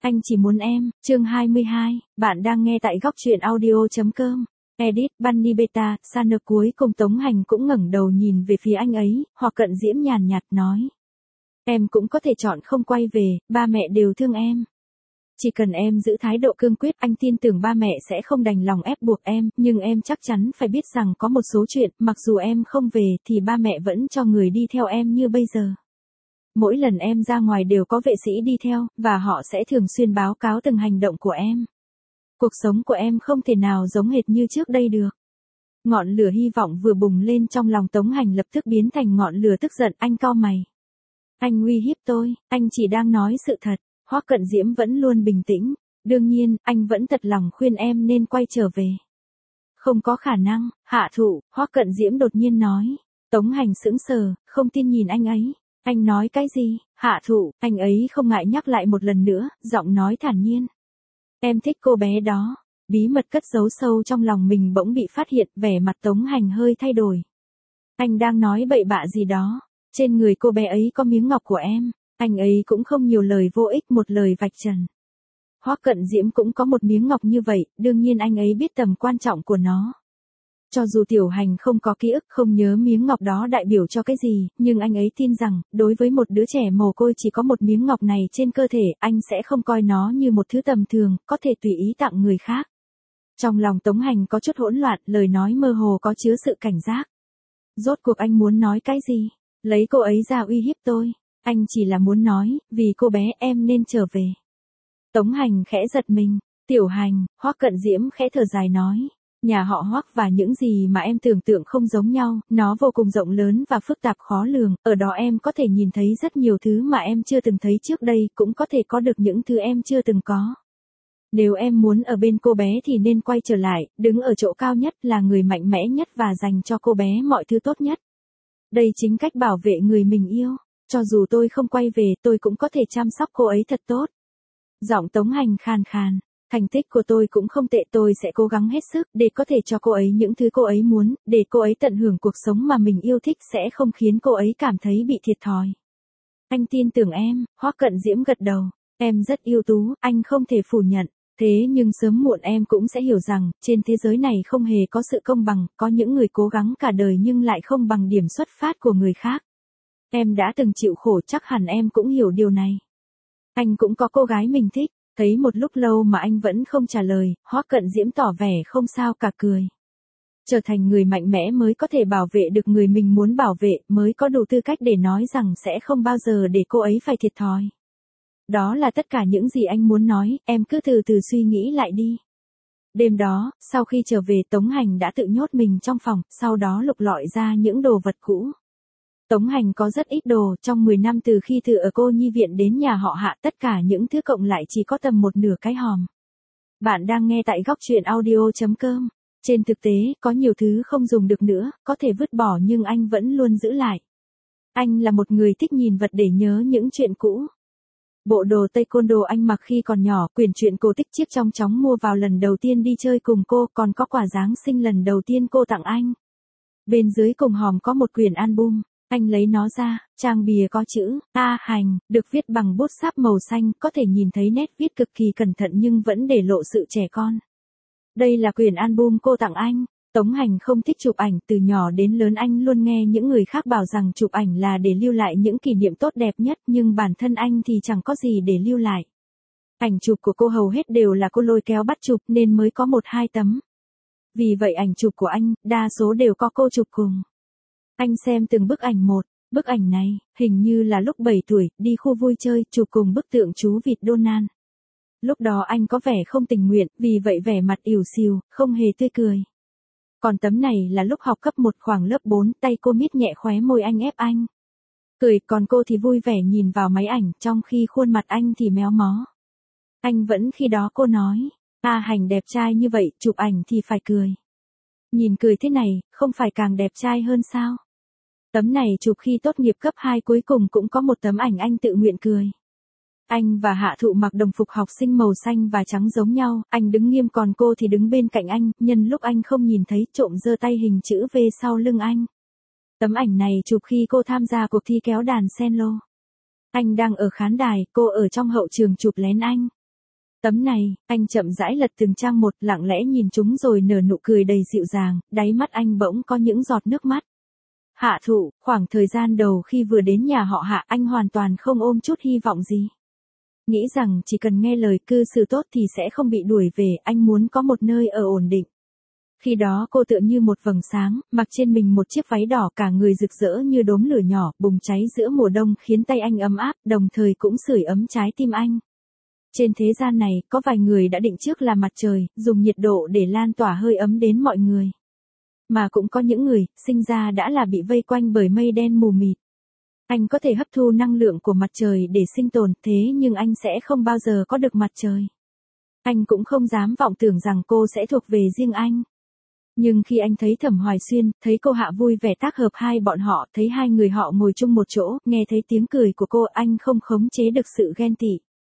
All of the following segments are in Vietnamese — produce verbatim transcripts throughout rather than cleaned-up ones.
Anh chỉ muốn em, chương hai mươi hai, bạn đang nghe tại góc truyện audio.com. Edit, Bunny Beta, Sanner cuối cùng Tống Hành cũng ngẩng đầu nhìn về phía anh ấy, hoặc cận diễm nhàn nhạt nói. Em cũng có thể chọn không quay về, ba mẹ đều thương em. Chỉ cần em giữ thái độ cương quyết, anh tin tưởng ba mẹ sẽ không đành lòng ép buộc em, nhưng em chắc chắn phải biết rằng có một số chuyện, mặc dù em không về thì ba mẹ vẫn cho người đi theo em như bây giờ. Mỗi lần em ra ngoài đều có vệ sĩ đi theo, và họ sẽ thường xuyên báo cáo từng hành động của em. Cuộc sống của em không thể nào giống hệt như trước đây được. Ngọn lửa hy vọng vừa bùng lên trong lòng Tống Hành lập tức biến thành ngọn lửa tức giận. Anh cau mày. Anh uy hiếp tôi, anh chỉ đang nói sự thật. Hoắc Cận Diễm vẫn luôn bình tĩnh. Đương nhiên, anh vẫn thật lòng khuyên em nên quay trở về. Không có khả năng, Hạ Thụ, Hoắc Cận Diễm đột nhiên nói. Tống Hành sững sờ, không tin nhìn anh ấy. Anh nói cái gì? Hạ Thụ, anh ấy không ngại nhắc lại một lần nữa, giọng nói thản nhiên. Em thích cô bé đó. Bí mật cất giấu sâu trong lòng mình bỗng bị phát hiện, vẻ mặt Tống Hành hơi thay đổi. Anh đang nói bậy bạ gì đó. Trên người cô bé ấy có miếng ngọc của em. Anh ấy cũng không nhiều lời vô ích, một lời vạch trần. Hoắc Cận Diễm cũng có một miếng ngọc như vậy, đương nhiên anh ấy biết tầm quan trọng của nó. Cho dù Tiểu Hành không có ký ức, không nhớ miếng ngọc đó đại biểu cho cái gì, nhưng anh ấy tin rằng, đối với một đứa trẻ mồ côi chỉ có một miếng ngọc này trên cơ thể, anh sẽ không coi nó như một thứ tầm thường, có thể tùy ý tặng người khác. Trong lòng Tống Hành có chút hỗn loạn, lời nói mơ hồ có chứa sự cảnh giác. Rốt cuộc anh muốn nói cái gì? Lấy cô ấy ra uy hiếp tôi. Anh chỉ là muốn nói, vì cô bé em nên trở về. Tống Hành khẽ giật mình. Tiểu Hành, Hoắc Cận Diễm khẽ thở dài nói. Nhà họ Hoắc và những gì mà em tưởng tượng không giống nhau, nó vô cùng rộng lớn và phức tạp khó lường, ở đó em có thể nhìn thấy rất nhiều thứ mà em chưa từng thấy trước đây, cũng có thể có được những thứ em chưa từng có. Nếu em muốn ở bên cô bé thì nên quay trở lại, đứng ở chỗ cao nhất, là người mạnh mẽ nhất và dành cho cô bé mọi thứ tốt nhất. Đây chính cách bảo vệ người mình yêu. Cho dù tôi không quay về, tôi cũng có thể chăm sóc cô ấy thật tốt. Giọng Tống Hành khàn khàn. Thành tích của tôi cũng không tệ, tôi sẽ cố gắng hết sức để có thể cho cô ấy những thứ cô ấy muốn, để cô ấy tận hưởng cuộc sống mà mình yêu thích, sẽ không khiến cô ấy cảm thấy bị thiệt thòi. Anh tin tưởng em, Hoắc Cận Diễm gật đầu. Em rất ưu tú, anh không thể phủ nhận. Thế nhưng sớm muộn em cũng sẽ hiểu rằng, trên thế giới này không hề có sự công bằng, có những người cố gắng cả đời nhưng lại không bằng điểm xuất phát của người khác. Em đã từng chịu khổ, chắc hẳn em cũng hiểu điều này. Anh cũng có cô gái mình thích. Thấy một lúc lâu mà anh vẫn không trả lời, Hoắc Cận Diễm tỏ vẻ không sao cả cười. Trở thành người mạnh mẽ mới có thể bảo vệ được người mình muốn bảo vệ, mới có đủ tư cách để nói rằng sẽ không bao giờ để cô ấy phải thiệt thòi. Đó là tất cả những gì anh muốn nói, em cứ từ từ suy nghĩ lại đi. Đêm đó, sau khi trở về, Tống Hành đã tự nhốt mình trong phòng, sau đó lục lọi ra những đồ vật cũ. Tống Hành có rất ít đồ, trong mười năm từ khi từ ở cô nhi viện đến nhà họ Hạ, tất cả những thứ cộng lại chỉ có tầm một nửa cái hòm. Bạn đang nghe tại góc truyện audio.com. Trên thực tế, có nhiều thứ không dùng được nữa, có thể vứt bỏ nhưng anh vẫn luôn giữ lại. Anh là một người thích nhìn vật để nhớ những chuyện cũ. Bộ đồ taekwondo anh mặc khi còn nhỏ, quyển truyện cổ tích chiếc trong chóng mua vào lần đầu tiên đi chơi cùng cô, còn có quà Giáng sinh lần đầu tiên cô tặng anh. Bên dưới cùng hòm có một quyển album. Anh lấy nó ra, trang bìa có chữ A Hành, được viết bằng bút sáp màu xanh, có thể nhìn thấy nét viết cực kỳ cẩn thận nhưng vẫn để lộ sự trẻ con. Đây là quyển album cô tặng anh. Tống Hành không thích chụp ảnh, từ nhỏ đến lớn anh luôn nghe những người khác bảo rằng chụp ảnh là để lưu lại những kỷ niệm tốt đẹp nhất, nhưng bản thân anh thì chẳng có gì để lưu lại. Ảnh chụp của cô hầu hết đều là cô lôi kéo bắt chụp nên mới có một hai tấm. Vì vậy ảnh chụp của anh, đa số đều có cô chụp cùng. Anh xem từng bức ảnh một, bức ảnh này, hình như là lúc bảy tuổi, đi khu vui chơi, chụp cùng bức tượng chú vịt Donald. Lúc đó anh có vẻ không tình nguyện, vì vậy vẻ mặt ỉu xìu, không hề tươi cười. Còn tấm này là lúc học cấp một khoảng lớp bốn, tay cô mít nhẹ khóe môi anh ép anh. Cười, còn cô thì vui vẻ nhìn vào máy ảnh, trong khi khuôn mặt anh thì méo mó. Anh vẫn khi đó cô nói, A Hành đẹp trai như vậy, chụp ảnh thì phải cười. Nhìn cười thế này, không phải càng đẹp trai hơn sao? Tấm này chụp khi tốt nghiệp cấp hai, cuối cùng cũng có một tấm ảnh anh tự nguyện cười. Anh và Hạ Thụ mặc đồng phục học sinh màu xanh và trắng giống nhau, anh đứng nghiêm còn cô thì đứng bên cạnh anh, nhân lúc anh không nhìn thấy, trộm giơ tay hình chữ V sau lưng anh. Tấm ảnh này chụp khi cô tham gia cuộc thi kéo đàn cello. Anh đang ở khán đài, cô ở trong hậu trường chụp lén anh. Tấm này, anh chậm rãi lật từng trang một, lặng lẽ nhìn chúng rồi nở nụ cười đầy dịu dàng, đáy mắt anh bỗng có những giọt nước mắt. Hạ Thụ, khoảng thời gian đầu khi vừa đến nhà họ Hạ, anh hoàn toàn không ôm chút hy vọng gì. Nghĩ rằng chỉ cần nghe lời cư xử tốt thì sẽ không bị đuổi về, anh muốn có một nơi ở ổn định. Khi đó cô tựa như một vầng sáng, mặc trên mình một chiếc váy đỏ, cả người rực rỡ như đốm lửa nhỏ, bùng cháy giữa mùa đông, khiến tay anh ấm áp, đồng thời cũng sưởi ấm trái tim anh. Trên thế gian này, có vài người đã định trước là mặt trời, dùng nhiệt độ để lan tỏa hơi ấm đến mọi người. Mà cũng có những người, sinh ra đã là bị vây quanh bởi mây đen mù mịt. Anh có thể hấp thu năng lượng của mặt trời để sinh tồn, thế nhưng anh sẽ không bao giờ có được mặt trời. Anh cũng không dám vọng tưởng rằng cô sẽ thuộc về riêng anh. Nhưng khi anh thấy Thẩm Hoài Xuyên, thấy cô Hạ vui vẻ tác hợp hai bọn họ, thấy hai người họ ngồi chung một chỗ, nghe thấy tiếng cười của cô, anh không khống chế được sự ghen tị.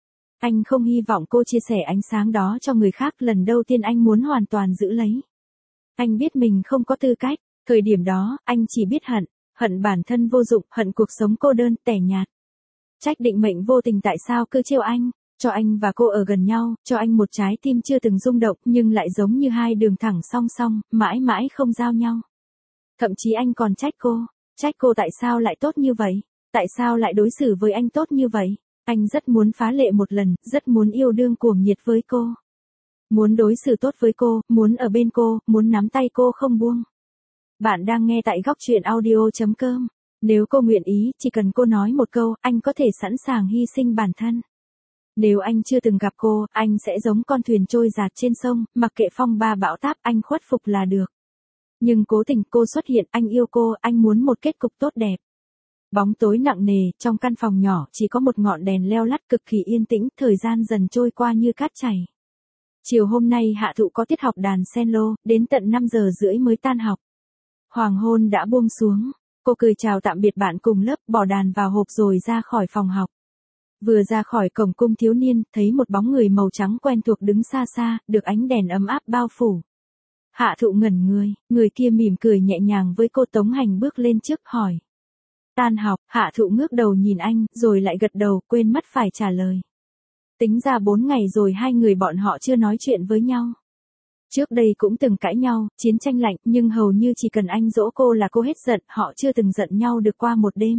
Anh không hy vọng cô chia sẻ ánh sáng đó cho người khác, lần đầu tiên anh muốn hoàn toàn giữ lấy. Anh biết mình không có tư cách, thời điểm đó, anh chỉ biết hận, hận bản thân vô dụng, hận cuộc sống cô đơn, tẻ nhạt. Trách định mệnh vô tình tại sao cứ trêu anh, cho anh và cô ở gần nhau, cho anh một trái tim chưa từng rung động nhưng lại giống như hai đường thẳng song song, mãi mãi không giao nhau. Thậm chí anh còn trách cô, trách cô tại sao lại tốt như vậy, tại sao lại đối xử với anh tốt như vậy. Anh rất muốn phá lệ một lần, rất muốn yêu đương cuồng nhiệt với cô. Muốn đối xử tốt với cô, muốn ở bên cô, muốn nắm tay cô không buông. Bạn đang nghe tại góc truyện audio chấm com. Nếu cô nguyện ý, chỉ cần cô nói một câu, anh có thể sẵn sàng hy sinh bản thân. Nếu anh chưa từng gặp cô, anh sẽ giống con thuyền trôi dạt trên sông, mặc kệ phong ba bão táp, anh khuất phục là được. Nhưng cố tình cô xuất hiện, anh yêu cô, anh muốn một kết cục tốt đẹp. Bóng tối nặng nề, trong căn phòng nhỏ, chỉ có một ngọn đèn leo lắt cực kỳ yên tĩnh, thời gian dần trôi qua như cát chảy. Chiều hôm nay Hạ Thụ có tiết học đàn cello, đến tận năm giờ rưỡi mới tan học. Hoàng hôn đã buông xuống, cô cười chào tạm biệt bạn cùng lớp, bỏ đàn vào hộp rồi ra khỏi phòng học. Vừa ra khỏi cổng cung thiếu niên, thấy một bóng người màu trắng quen thuộc đứng xa xa, được ánh đèn ấm áp bao phủ. Hạ Thụ ngẩn người, người kia mỉm cười nhẹ nhàng với cô. Tống Hành bước lên trước hỏi. Tan học, Hạ Thụ ngước đầu nhìn anh, rồi lại gật đầu, quên mất phải trả lời. Tính ra bốn ngày rồi hai người bọn họ chưa nói chuyện với nhau. Trước đây cũng từng cãi nhau, chiến tranh lạnh, nhưng hầu như chỉ cần anh dỗ cô là cô hết giận, họ chưa từng giận nhau được qua một đêm.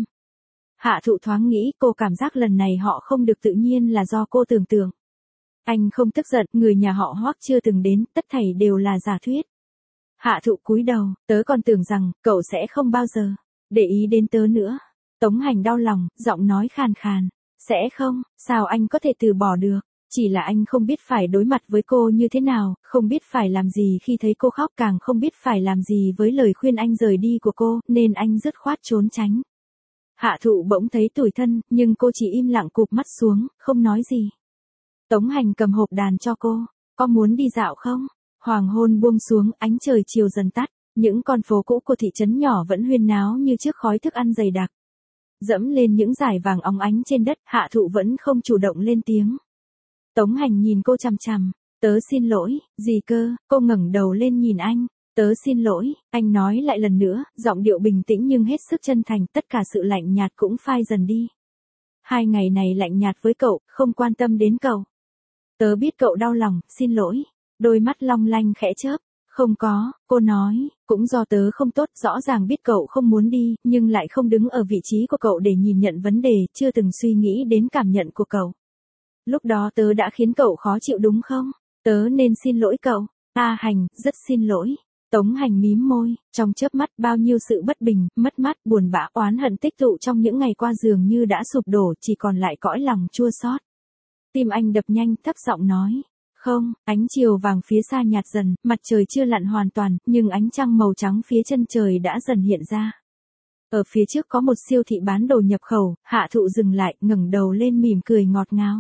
Hạ Thụ thoáng nghĩ, cô cảm giác lần này họ không được tự nhiên là do cô tưởng tượng. Anh không tức giận, người nhà họ Hoắc chưa từng đến, tất thảy đều là giả thuyết. Hạ Thụ cúi đầu, tớ còn tưởng rằng, cậu sẽ không bao giờ để ý đến tớ nữa. Tống Hành đau lòng, giọng nói khàn khàn. Sẽ không, sao anh có thể từ bỏ được, chỉ là anh không biết phải đối mặt với cô như thế nào, không biết phải làm gì khi thấy cô khóc, càng không biết phải làm gì với lời khuyên anh rời đi của cô, nên anh dứt khoát trốn tránh. Hạ Thụ bỗng thấy tủi thân, nhưng cô chỉ im lặng cụp mắt xuống, không nói gì. Tống Hành cầm hộp đàn cho cô, có muốn đi dạo không? Hoàng hôn buông xuống, ánh trời chiều dần tắt, những con phố cũ của thị trấn nhỏ vẫn huyên náo như trước, khói thức ăn dày đặc. Dẫm lên những dải vàng óng ánh trên đất, Hạ Thụ vẫn không chủ động lên tiếng. Tống Hành nhìn cô chằm chằm, tớ xin lỗi, gì cơ, cô ngẩng đầu lên nhìn anh, tớ xin lỗi, anh nói lại lần nữa, giọng điệu bình tĩnh nhưng hết sức chân thành, tất cả sự lạnh nhạt cũng phai dần đi. Hai ngày này lạnh nhạt với cậu, không quan tâm đến cậu. Tớ biết cậu đau lòng, xin lỗi, đôi mắt long lanh khẽ chớp. Không có, cô nói, cũng do tớ không tốt, rõ ràng biết cậu không muốn đi, nhưng lại không đứng ở vị trí của cậu để nhìn nhận vấn đề, chưa từng suy nghĩ đến cảm nhận của cậu. Lúc đó tớ đã khiến cậu khó chịu đúng không? Tớ nên xin lỗi cậu. A Hành, rất xin lỗi. Tống Hành mím môi, trong chớp mắt bao nhiêu sự bất bình, mất mát, buồn bã, oán hận tích tụ trong những ngày qua dường như đã sụp đổ, chỉ còn lại cõi lòng chua xót. Tim anh đập nhanh, thấp giọng nói. Không, ánh chiều vàng phía xa nhạt dần, mặt trời chưa lặn hoàn toàn, nhưng ánh trăng màu trắng phía chân trời đã dần hiện ra. Ở phía trước có một siêu thị bán đồ nhập khẩu, Hạ Thụ dừng lại, ngẩng đầu lên mỉm cười ngọt ngào.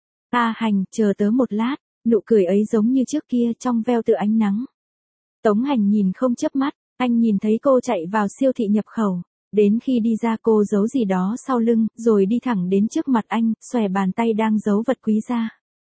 A Hành, chờ tớ một lát, nụ cười ấy giống như trước kia, trong veo tựa ánh nắng. Tống Hành nhìn không chớp mắt, anh nhìn thấy cô chạy vào siêu thị nhập khẩu. Đến khi đi ra cô giấu gì đó sau lưng, rồi đi thẳng đến trước mặt anh, xòe bàn tay đang giấu vật quý ra.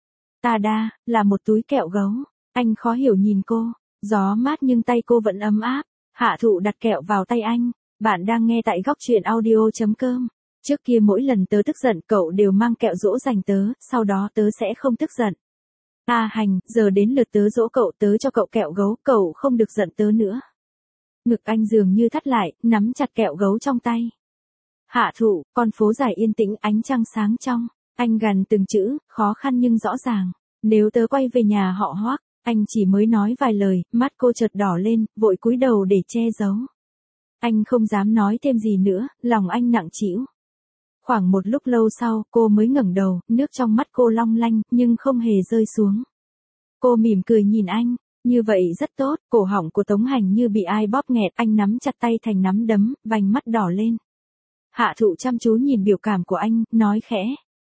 Ta đa, là một túi kẹo gấu. Anh khó hiểu nhìn cô, gió mát nhưng tay cô vẫn ấm áp. Hạ Thụ đặt kẹo vào tay anh. Bạn đang nghe tại góc truyện audio chấm com. Trước kia mỗi lần tớ tức giận cậu đều mang kẹo dỗ dành tớ, sau đó tớ sẽ không tức giận. A Hành, giờ đến lượt tớ dỗ cậu, tớ cho cậu kẹo gấu, cậu không được giận tớ nữa. Ngực anh dường như thắt lại, nắm chặt kẹo gấu trong tay. Hạ Thụ, con phố dài yên tĩnh, ánh trăng sáng trong. Anh gằn từng chữ, khó khăn nhưng rõ ràng. Nếu tớ quay về nhà họ Hoắc, anh chỉ mới nói vài lời, mắt cô chợt đỏ lên, vội cúi đầu để che giấu. Anh không dám nói thêm gì nữa, lòng anh nặng trĩu. Khoảng một lúc lâu sau, cô mới ngẩng đầu, nước trong mắt cô long lanh, nhưng không hề rơi xuống. Cô mỉm cười nhìn anh, như vậy rất tốt, cổ họng của Tống Hành như bị ai bóp nghẹt, anh nắm chặt tay thành nắm đấm, vành mắt đỏ lên. Hạ Thụ chăm chú nhìn biểu cảm của anh, nói khẽ.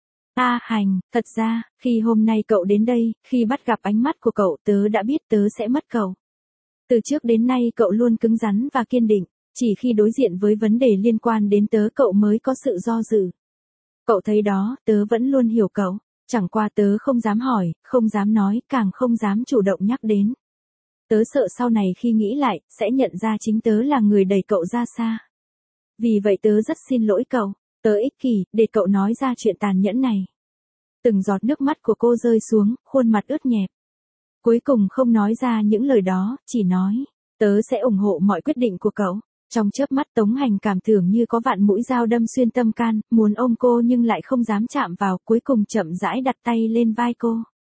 A Hành, thật ra, khi hôm nay cậu đến đây, khi bắt gặp ánh mắt của cậu, tớ đã biết tớ sẽ mất cậu. Từ trước đến nay cậu luôn cứng rắn và kiên định, chỉ khi đối diện với vấn đề liên quan đến tớ cậu mới có sự do dự. Cậu thấy đó, tớ vẫn luôn hiểu cậu, chẳng qua tớ không dám hỏi, không dám nói, càng không dám chủ động nhắc đến. Tớ sợ sau này khi nghĩ lại, sẽ nhận ra chính tớ là người đẩy cậu ra xa. Vì vậy tớ rất xin lỗi cậu, tớ ích kỷ, để cậu nói ra chuyện tàn nhẫn này. Từng giọt nước mắt của cô rơi xuống, khuôn mặt ướt nhẹp. Cuối cùng không nói ra những lời đó, chỉ nói, tớ sẽ ủng hộ mọi quyết định của cậu. Trong chớp mắt Tống Hành cảm tưởng như có vạn mũi dao đâm xuyên tâm can, muốn ôm cô nhưng lại không dám chạm vào, cuối cùng chậm rãi đặt tay lên vai cô.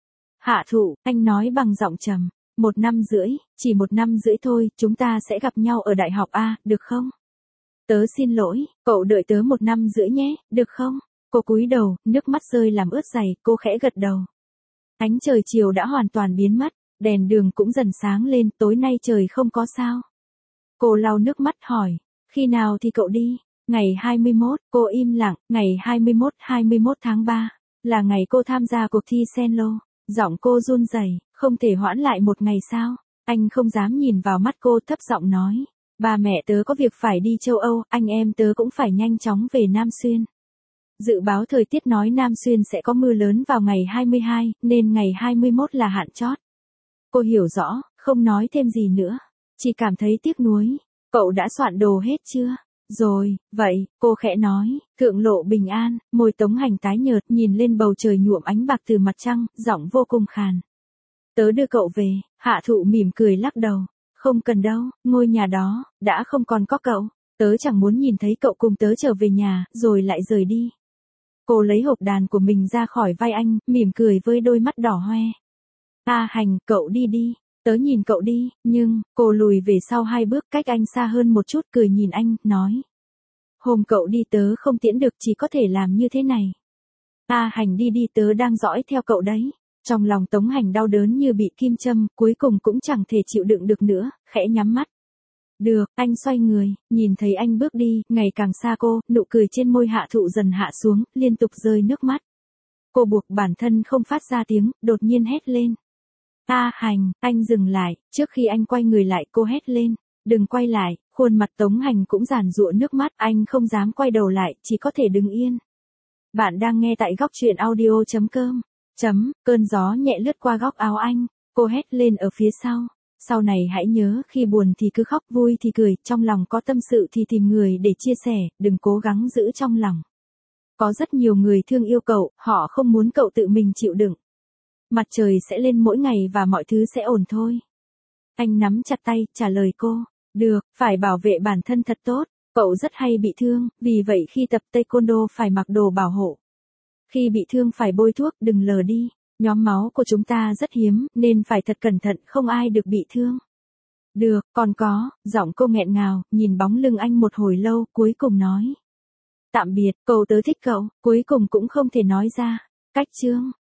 Hạ Thụ, anh nói bằng giọng trầm, một năm rưỡi, chỉ một năm rưỡi thôi, chúng ta sẽ gặp nhau ở đại học A, được không? Tớ xin lỗi, cậu đợi tớ một năm rưỡi nhé, được không? Cô cúi đầu, nước mắt rơi làm ướt giày, cô khẽ gật đầu. Ánh trời chiều đã hoàn toàn biến mất, đèn đường cũng dần sáng lên, tối nay trời không có sao. Cô lau nước mắt hỏi, khi nào thì cậu đi? Ngày hai mươi mốt, cô im lặng, ngày hai mươi mốt, hai mươi mốt tháng ba, là ngày cô tham gia cuộc thi Senlo. Giọng cô run rẩy, không thể hoãn lại một ngày sao? Anh không dám nhìn vào mắt cô, thấp giọng nói, ba mẹ tớ có việc phải đi châu Âu, anh em tớ cũng phải nhanh chóng về Nam Xuyên. Dự báo thời tiết nói Nam Xuyên sẽ có mưa lớn vào ngày hai mươi hai, nên ngày hai mươi mốt là hạn chót. Cô hiểu rõ, không nói thêm gì nữa, chỉ cảm thấy tiếc nuối. Cậu đã soạn đồ hết chưa? Rồi, vậy, cô khẽ nói, thượng lộ bình an, môi Tống Hành tái nhợt nhìn lên bầu trời nhuộm ánh bạc từ mặt trăng, giọng vô cùng khàn. Tớ đưa cậu về, Hạ Thụ mỉm cười lắc đầu, không cần đâu, ngôi nhà đó, đã không còn có cậu, tớ chẳng muốn nhìn thấy cậu cùng tớ trở về nhà, rồi lại rời đi. Cô lấy hộp đàn của mình ra khỏi vai anh, mỉm cười với đôi mắt đỏ hoe. A Hành, cậu đi đi, tớ nhìn cậu đi, nhưng, cô lùi về sau hai bước cách anh xa hơn một chút cười nhìn anh, nói. Hôm cậu đi tớ không tiễn được chỉ có thể làm như thế này. A Hành đi đi tớ đang dõi theo cậu đấy. Trong lòng Tống Hành đau đớn như bị kim châm, cuối cùng cũng chẳng thể chịu đựng được nữa, khẽ nhắm mắt. Được, anh xoay người, nhìn thấy anh bước đi, ngày càng xa cô, nụ cười trên môi Hạ Thụ dần hạ xuống, liên tục rơi nước mắt. Cô buộc bản thân không phát ra tiếng, đột nhiên hét lên. A Hành, anh dừng lại, trước khi anh quay người lại cô hét lên, đừng quay lại, khuôn mặt Tống Hành cũng giàn giụa nước mắt, anh không dám quay đầu lại, chỉ có thể đứng yên. Bạn đang nghe tại góc truyện audio chấm com. Chấm, cơn gió nhẹ lướt qua góc áo anh, cô hét lên ở phía sau. Sau này hãy nhớ, khi buồn thì cứ khóc, vui thì cười, trong lòng có tâm sự thì tìm người để chia sẻ, đừng cố gắng giữ trong lòng. Có rất nhiều người thương yêu cậu, họ không muốn cậu tự mình chịu đựng. Mặt trời sẽ lên mỗi ngày và mọi thứ sẽ ổn thôi. Anh nắm chặt tay, trả lời cô. Được, phải bảo vệ bản thân thật tốt, cậu rất hay bị thương, vì vậy khi tập taekwondo phải mặc đồ bảo hộ. Khi bị thương phải bôi thuốc, đừng lờ đi. Nhóm máu của chúng ta rất hiếm, nên phải thật cẩn thận, không ai được bị thương. Được, còn có, giọng cô nghẹn ngào, nhìn bóng lưng anh một hồi lâu, cuối cùng nói. Tạm biệt, cậu tớ thích cậu, cuối cùng cũng không thể nói ra. Cách chương.